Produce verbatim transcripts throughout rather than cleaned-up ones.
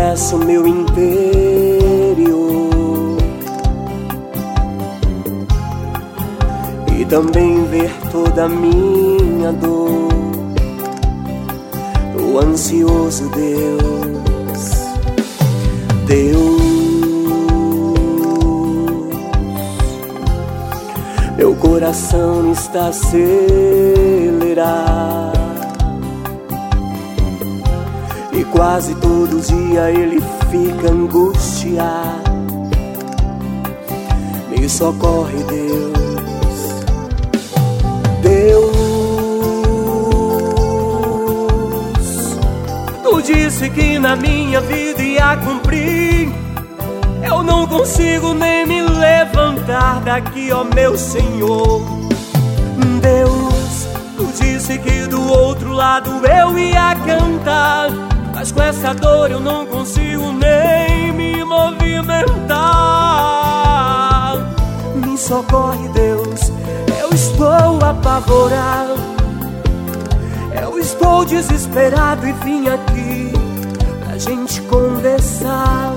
acesso ao meu interior e também ver toda a minha dor. O ansioso Deus, Deus, meu coração está acelerado e quase todo dia ele fica angustiado. Me socorre, Deus, Deus. Tu disse que na minha vida ia cumprir. Eu não consigo nem me levantar daqui, ó meu Senhor. Deus, tu disse que do outro lado eu ia cantar, mas com essa dor eu não consigo nem me movimentar. Me socorre, Deus, eu estou apavorado, eu estou desesperado e vim aqui pra gente conversar.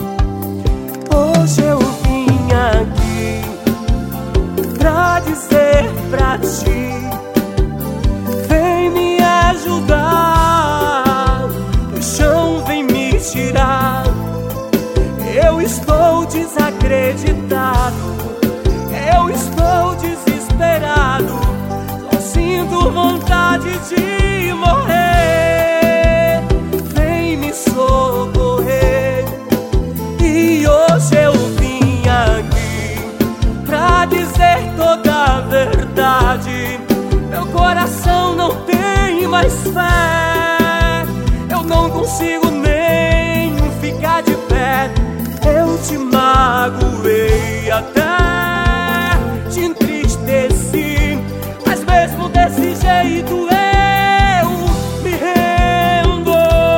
Hoje eu vim aqui pra dizer pra ti, vem me ajudar, do chão vem me tirar. Eu estou desacreditado, eu estou desesperado, só sinto vontade de morrer. Vem me socorrer. E hoje eu vim aqui pra dizer toda a verdade. Meu coração não tem mais fé, eu não consigo nem ficar de pé. Eu te magoei, até te entristeci, mas mesmo desse jeito eu me rendo.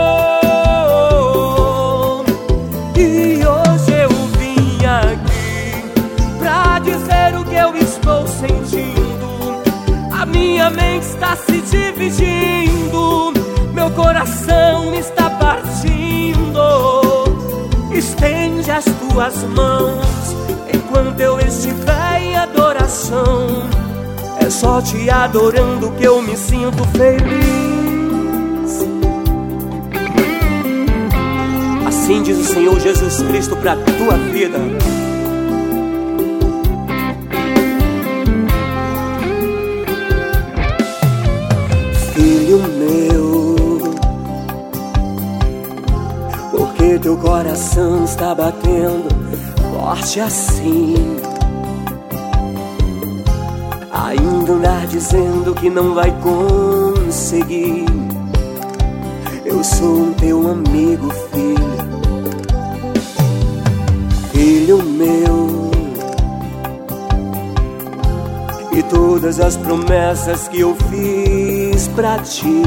E hoje eu vim aqui pra dizer o que eu estou sentindo. A minha mente está se dividindo, meu coração está partindo. Estende as tuas mãos enquanto eu estiver em adoração. É só te adorando que eu me sinto feliz. Assim diz o Senhor Jesus Cristo pra tua vida. Filho meu, por que teu coração está batendo forte assim? Ainda andar dizendo que não vai conseguir. Eu sou um teu amigo, filho, filho meu. E todas as promessas que eu fiz pra ti,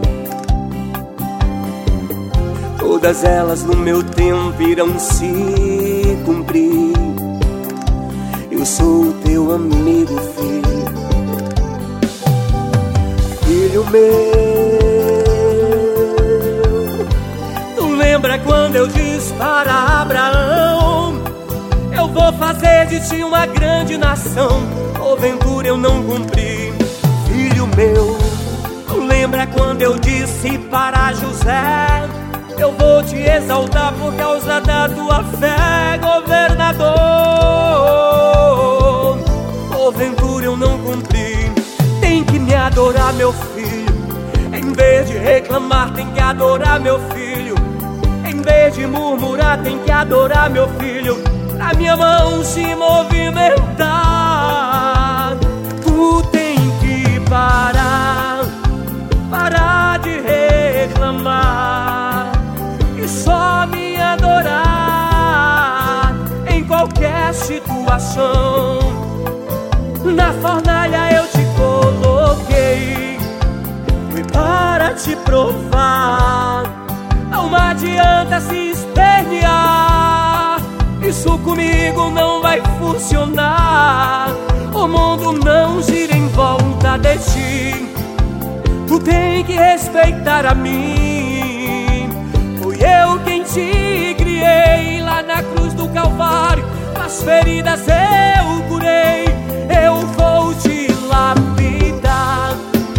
todas elas no meu tempo irão se cumprir. Eu sou o teu amigo, filho, filho meu. Tu lembra quando eu disse para Abraão, eu vou fazer de ti uma grande nação? Porventura eu não cumpri, filho meu. Tu lembra quando eu disse para José, eu vou te exaltar por causa da tua fé, governador? Porventura eu não cumpri. Tem que me adorar, meu filho. Em vez de reclamar, tem que adorar, meu filho. Em vez de murmurar, tem que adorar, meu filho. Pra minha mão se movimentar, tu tem que parar, parar de reclamar e só me adorar em qualquer situação. Na fornalha eu te coloquei, foi para te provar. Não adianta se espernear, isso comigo não vai funcionar. O mundo não gira em volta de ti, tu tem que respeitar a mim. Fui eu quem te tuas feridas eu curei, eu vou te lapidar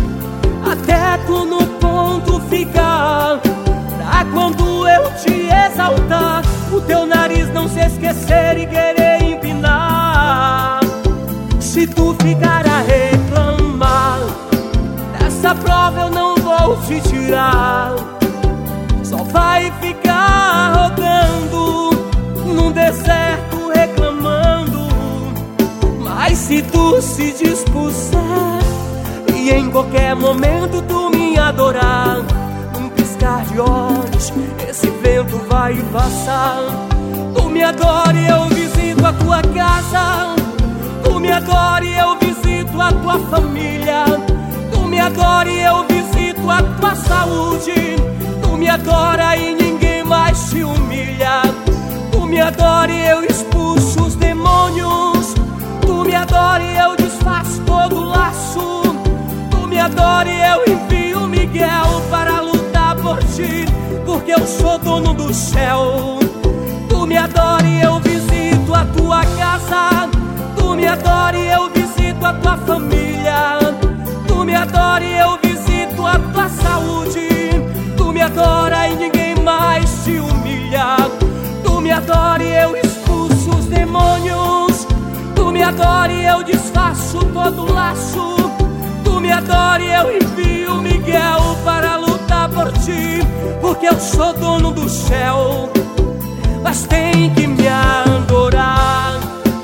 até tu no ponto ficar, pra quando eu te exaltar, o teu nariz não se esquecer e querer empinar. Se tu ficar a reclamar, dessa prova eu não vou te tirar, só vai ficar rodando num deserto reclamando. Mas se tu se dispuser e em qualquer momento tu me adorar, num piscar de olhos esse vento vai passar. Tu me adora e eu visito a tua casa, tu me adora e eu visito a tua família, tu me adora e eu visito a tua saúde, tu me adora e ninguém mais te humilha, tu me adora e eu expulso os demônios, tu me adora e eu desfaço todo o laço, tu me adora e eu envio Miguel para lutar por ti, porque eu sou dono do céu. Tu me adora e eu visito a tua casa, tu me adora e eu visito a tua família, tu me adora e eu visito a tua saúde, tu me adora e ninguém mais te humilha, tu me adora e eu expulso os demônios, tu me adora e eu desfaço todo o laço, tu me adora e eu envio Miguel para lutar por ti, porque eu sou dono do céu. Mas tem que me adorar,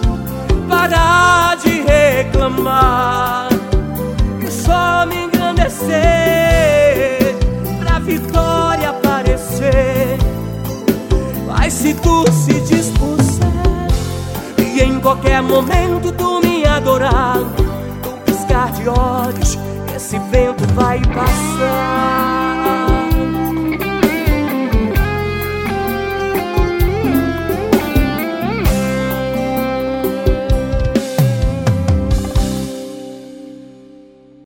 parar de reclamar e só me engrandecer pra vitória aparecer. Mas se tu se dispuser e em qualquer momento tu me adorar, num piscar de olhos esse vento vai passar.